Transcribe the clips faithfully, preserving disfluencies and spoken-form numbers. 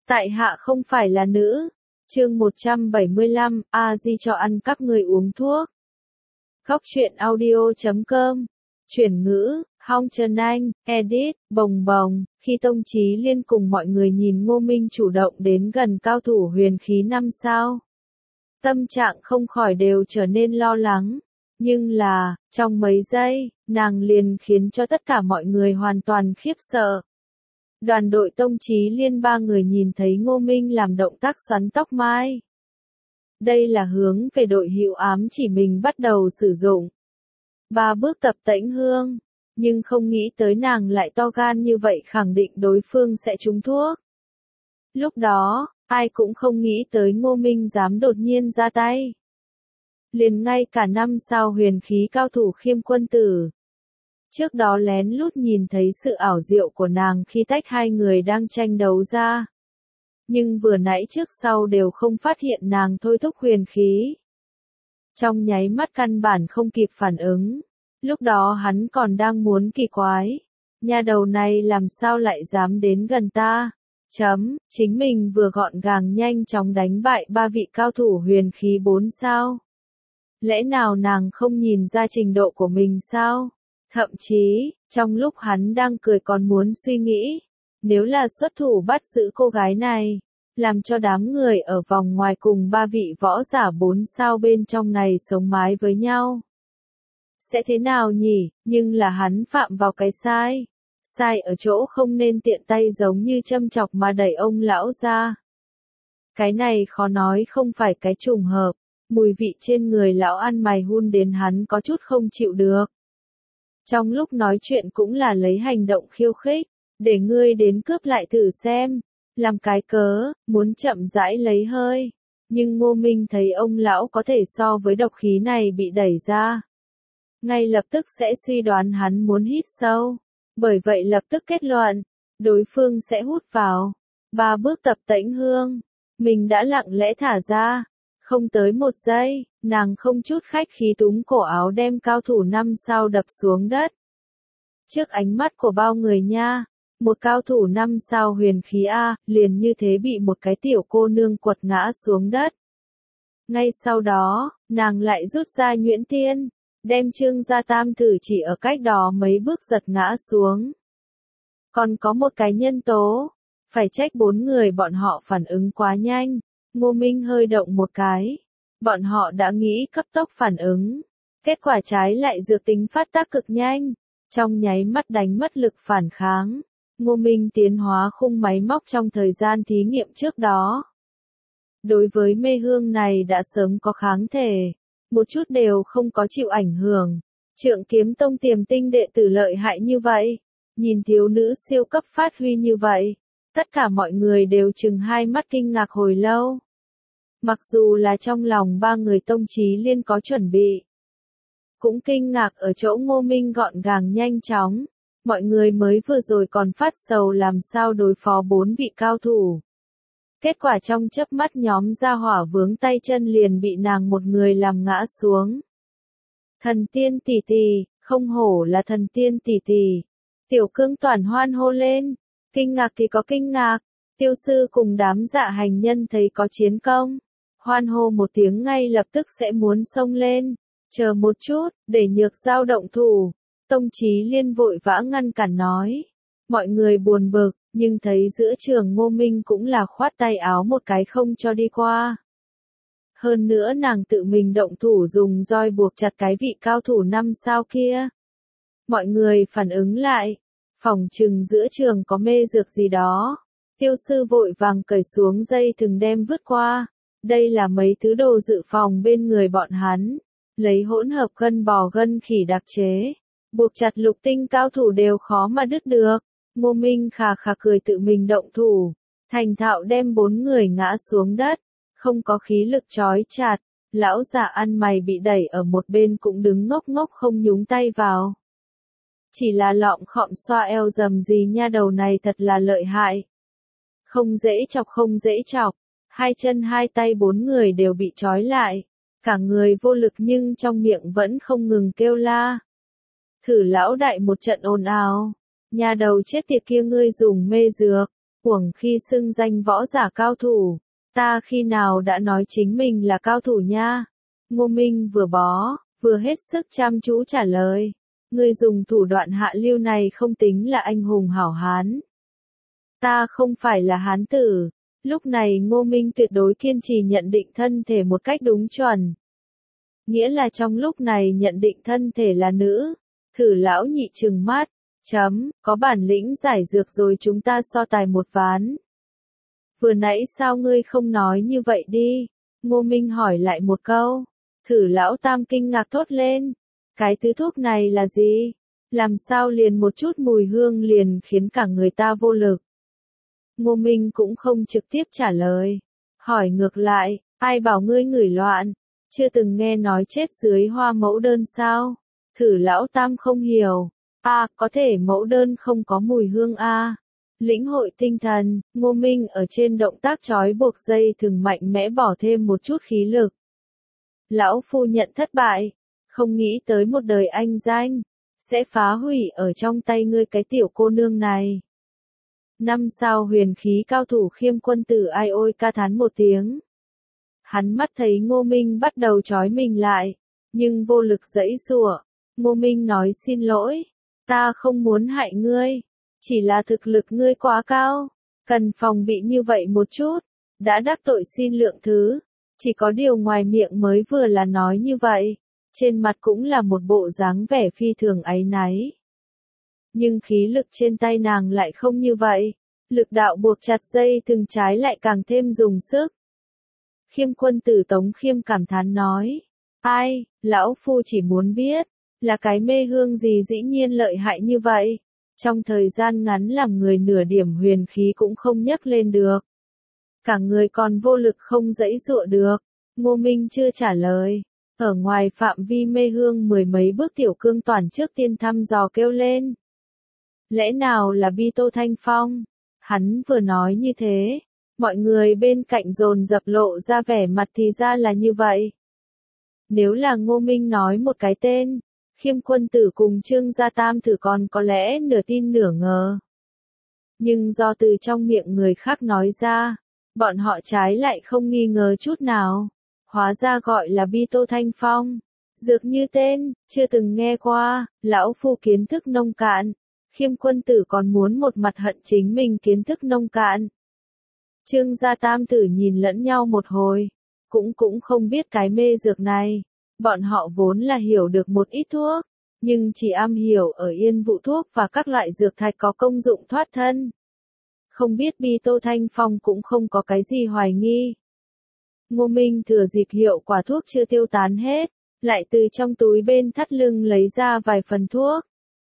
Tại hạ không phải là nữ. Chương một trăm bảy mươi lăm, A Di cho ăn các người uống thuốc. Góc truyện audio chấm com. Chuyển ngữ, Hong Trần Anh, edit, bồng bồng. Khi Tông Chí Liên cùng mọi người nhìn Ngô Minh chủ động đến gần cao thủ huyền khí năm sao, tâm trạng không khỏi đều trở nên lo lắng. Nhưng là, trong mấy giây, nàng liền khiến cho tất cả mọi người hoàn toàn khiếp sợ. Đoàn đội Tông Chí Liên ba người nhìn thấy Ngô Minh làm động tác xoắn tóc mai. Đây là hướng về đội hữu ám chỉ mình bắt đầu sử dụng. Ba bước tập tễnh hương, nhưng không nghĩ tới nàng lại to gan như vậy khẳng định đối phương sẽ trúng thuốc. Lúc đó, ai cũng không nghĩ tới Ngô Minh dám đột nhiên ra tay. Liền ngay cả năm sao huyền khí cao thủ Khiêm Quân Tử. Trước đó lén lút nhìn thấy sự ảo diệu của nàng khi tách hai người đang tranh đấu ra. Nhưng vừa nãy trước sau đều không phát hiện nàng thôi thúc huyền khí. Trong nháy mắt căn bản không kịp phản ứng. Lúc đó hắn còn đang muốn kỳ quái. Nhà đầu này làm sao lại dám đến gần ta? Chấm, chính mình vừa gọn gàng nhanh chóng đánh bại ba vị cao thủ huyền khí bốn sao. Lẽ nào nàng không nhìn ra trình độ của mình sao? Thậm chí, trong lúc hắn đang cười còn muốn suy nghĩ, nếu là xuất thủ bắt giữ cô gái này, làm cho đám người ở vòng ngoài cùng ba vị võ giả bốn sao bên trong này sống mái với nhau. Sẽ thế nào nhỉ? Nhưng là hắn phạm vào cái sai. Sai ở chỗ không nên tiện tay giống như châm chọc mà đẩy ông lão ra. Cái này khó nói không phải cái trùng hợp, mùi vị trên người lão ăn mày hun đến hắn có chút không chịu được. Trong lúc nói chuyện cũng là lấy hành động khiêu khích, để ngươi đến cướp lại thử xem, làm cái cớ, muốn chậm rãi lấy hơi. Nhưng Ngô Minh thấy ông lão có thể so với độc khí này bị đẩy ra. Ngay lập tức sẽ suy đoán hắn muốn hít sâu, bởi vậy lập tức kết luận, đối phương sẽ hút vào. Ba bước tập tễnh hương, mình đã lặng lẽ thả ra. Không tới một giây, nàng không chút khách khí túm cổ áo đem cao thủ năm sao đập xuống đất. Trước ánh mắt của bao người nha, một cao thủ năm sao huyền khí A, liền như thế bị một cái tiểu cô nương quật ngã xuống đất. Ngay sau đó, nàng lại rút ra nhuyễn tiên, đem Trương Gia Tam thử chỉ ở cách đó mấy bước giật ngã xuống. Còn có một cái nhân tố, phải trách bốn người bọn họ phản ứng quá nhanh. Ngô Minh hơi động một cái. Bọn họ đã nghĩ cấp tốc phản ứng. Kết quả trái lại dược tính phát tác cực nhanh. Trong nháy mắt đánh mất lực phản kháng. Ngô Minh tiến hóa khung máy móc trong thời gian thí nghiệm trước đó. Đối với mê hương này đã sớm có kháng thể. Một chút đều không có chịu ảnh hưởng. Trượng Kiếm Tông tiềm tinh đệ tử lợi hại như vậy. Nhìn thiếu nữ siêu cấp phát huy như vậy. Tất cả mọi người đều chừng hai mắt kinh ngạc hồi lâu. Mặc dù là trong lòng ba người Tông Chí Liên có chuẩn bị. Cũng kinh ngạc ở chỗ Ngô Minh gọn gàng nhanh chóng. Mọi người mới vừa rồi còn phát sầu làm sao đối phó bốn vị cao thủ. Kết quả trong chớp mắt nhóm gia hỏa vướng tay chân liền bị nàng một người làm ngã xuống. Thần tiên tỷ tỷ, không hổ là thần tiên tỷ tỷ. Tiểu Cương toàn hoan hô lên. Kinh ngạc thì có kinh ngạc, tiêu sư cùng đám dạ hành nhân thấy có chiến công. Hoan hô một tiếng ngay lập tức sẽ muốn xông lên. Chờ một chút, để Nhược Giao động thủ. Tông Chí Liên vội vã ngăn cản nói. Mọi người buồn bực, nhưng thấy giữa trường Ngô Minh cũng là khoát tay áo một cái không cho đi qua. Hơn nữa nàng tự mình động thủ dùng roi buộc chặt cái vị cao thủ năm sao kia. Mọi người phản ứng lại. Phòng trừng giữa trường có mê dược gì đó. Tiêu sư vội vàng cởi xuống dây thừng đem vứt qua. Đây là mấy thứ đồ dự phòng bên người bọn hắn. Lấy hỗn hợp gân bò gân khỉ đặc chế. Buộc chặt lục tinh cao thủ đều khó mà đứt được. Ngô Minh khà khà cười tự mình động thủ. Thành thạo đem bốn người ngã xuống đất. Không có khí lực trói chặt. Lão già ăn mày bị đẩy ở một bên cũng đứng ngốc ngốc không nhúng tay vào. Chỉ là lọng khọm xoa eo dầm gì nha đầu này thật là lợi hại. Không dễ chọc không dễ chọc. Hai chân hai tay bốn người đều bị trói lại. Cả người vô lực nhưng trong miệng vẫn không ngừng kêu la. Thử lão đại một trận ồn ào. Nhà đầu chết tiệt kia ngươi dùng mê dược. cuồng khi xưng danh võ giả cao thủ. Ta khi nào đã nói chính mình là cao thủ nha? Ngô Minh vừa bó, vừa hết sức chăm chú trả lời. Ngươi dùng thủ đoạn hạ lưu này không tính là anh hùng hảo hán. Ta không phải là hán tử. Lúc này Ngô Minh tuyệt đối kiên trì nhận định thân thể một cách đúng chuẩn. Nghĩa là trong lúc này nhận định thân thể là nữ. Thử lão nhị trừng mắt. Chấm, có bản lĩnh giải dược rồi chúng ta so tài một ván. Vừa nãy sao ngươi không nói như vậy đi? Ngô Minh hỏi lại một câu. Thử lão tam kinh ngạc thốt lên. Cái thứ thuốc này là gì? Làm sao liền một chút mùi hương liền khiến cả người ta vô lực? Ngô Minh cũng không trực tiếp trả lời. Hỏi ngược lại, ai bảo ngươi ngửi loạn? Chưa từng nghe nói chết dưới hoa mẫu đơn sao? Thử lão tam không hiểu. À, có thể mẫu đơn không có mùi hương à. Lĩnh hội tinh thần, Ngô Minh ở trên động tác trói buộc dây thừng mạnh mẽ bỏ thêm một chút khí lực. Lão phu nhận thất bại, không nghĩ tới một đời anh danh, sẽ phá hủy ở trong tay ngươi cái tiểu cô nương này. Năm sao huyền khí cao thủ Khiêm Quân Tử ai ôi ca thán một tiếng. Hắn mắt thấy Ngô Minh bắt đầu trói mình lại, nhưng vô lực giãy giụa. Ngô Minh nói xin lỗi, ta không muốn hại ngươi, chỉ là thực lực ngươi quá cao, cần phòng bị như vậy một chút, đã đắc tội xin lượng thứ, chỉ có điều ngoài miệng mới vừa là nói như vậy, trên mặt cũng là một bộ dáng vẻ phi thường áy náy. Nhưng khí lực trên tay nàng lại không như vậy, lực đạo buộc chặt dây thừng trái lại càng thêm dùng sức. Khiêm Quân Tử Tống Khiêm cảm thán nói, ai, lão phu chỉ muốn biết, là cái mê hương gì dĩ nhiên lợi hại như vậy, trong thời gian ngắn làm người nửa điểm huyền khí cũng không nhấc lên được. Cả người còn vô lực không giãy giụa được. Ngô Minh chưa trả lời. Ở ngoài phạm vi mê hương mười mấy bước Tiểu Cương Toàn trước tiên thăm dò kêu lên. Lẽ nào là Bi Tô Thanh Phong? Hắn vừa nói như thế, mọi người bên cạnh dồn dập lộ ra vẻ mặt thì ra là như vậy. Nếu là Ngô Minh nói một cái tên, Khiêm Quân Tử cùng Trương Gia Tam thử còn có lẽ nửa tin nửa ngờ. Nhưng do từ trong miệng người khác nói ra, bọn họ trái lại không nghi ngờ chút nào. Hóa ra gọi là Bi Tô Thanh Phong. Dược như tên, chưa từng nghe qua, lão phu kiến thức nông cạn. Khiêm Quân Tử còn muốn một mặt hận chính mình kiến thức nông cạn. Trương Gia Tam tử nhìn lẫn nhau một hồi, cũng cũng không biết cái mê dược này. Bọn họ vốn là hiểu được một ít thuốc, nhưng chỉ am hiểu ở yên vụ thuốc và các loại dược thạch có công dụng thoát thân. Không biết Bi Tô Thanh Phong cũng không có cái gì hoài nghi. Ngô Minh thừa dịp hiệu quả thuốc chưa tiêu tán hết, lại từ trong túi bên thắt lưng lấy ra vài phần thuốc.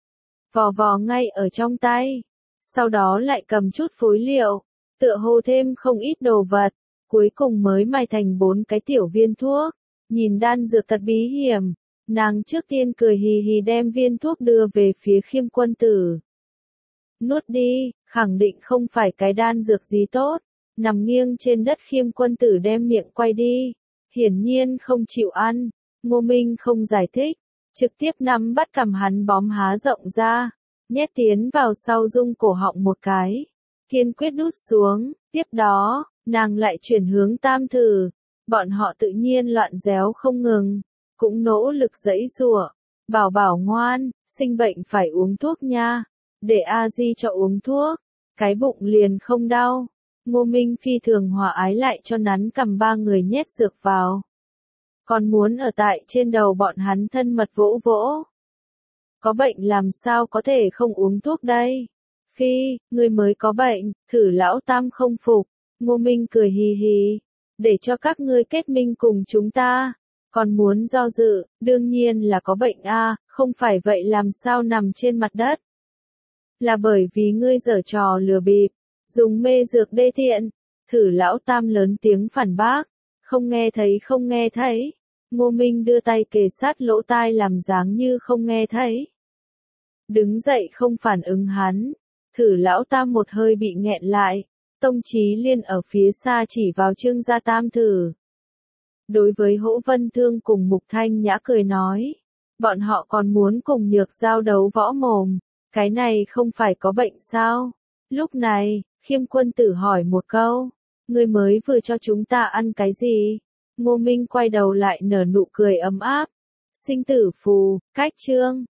Vò vò ngay ở trong tay, sau đó lại cầm chút phối liệu, tựa hồ thêm không ít đồ vật, cuối cùng mới mài thành bốn cái tiểu viên thuốc. Nhìn đan dược thật bí hiểm, nàng trước tiên cười hì hì đem viên thuốc đưa về phía Khiêm Quân Tử. Nuốt đi, khẳng định không phải cái đan dược gì tốt. Nằm nghiêng trên đất Khiêm Quân Tử đem miệng quay đi, hiển nhiên không chịu ăn. Ngô Minh không giải thích, trực tiếp nắm bắt cầm hắn bóm há rộng ra, nhét tiến vào sau dung cổ họng một cái, kiên quyết đút xuống. Tiếp đó, nàng lại chuyển hướng Tam thử. Bọn họ tự nhiên loạn réo không ngừng, cũng nỗ lực giãy giụa. Bảo bảo ngoan, sinh bệnh phải uống thuốc nha. Để A Di cho uống thuốc, cái bụng liền không đau. Ngô Minh phi thường hòa ái lại cho nắn cầm ba người nhét dược vào. Còn muốn ở tại trên đầu bọn hắn thân mật vỗ vỗ. Có bệnh làm sao có thể không uống thuốc đây? Phi, người mới có bệnh, thử lão Tam không phục. Ngô Minh cười hì hì. Để cho các ngươi kết minh cùng chúng ta. Còn muốn do dự, đương nhiên là có bệnh a, không phải vậy làm sao nằm trên mặt đất. Là bởi vì ngươi giở trò lừa bịp, dùng mê dược đê tiện. Thử lão Tam lớn tiếng phản bác. Không nghe thấy không nghe thấy. Ngô Minh đưa tay kề sát lỗ tai làm dáng như không nghe thấy. Đứng dậy không phản ứng hắn. Thử lão Tam một hơi bị nghẹn lại. Tông Chí Liên ở phía xa chỉ vào Trương Gia Tam thử. Đối với Hỗ Vân Thương cùng Mục Thanh Nhã cười nói. Bọn họ còn muốn cùng Nhược Giao đấu võ mồm. Cái này không phải có bệnh sao? Lúc này, Khiêm Quân Tử hỏi một câu, ngươi mới vừa cho chúng ta ăn cái gì? Ngô Minh quay đầu lại nở nụ cười ấm áp. Sinh tử phù, cách chương.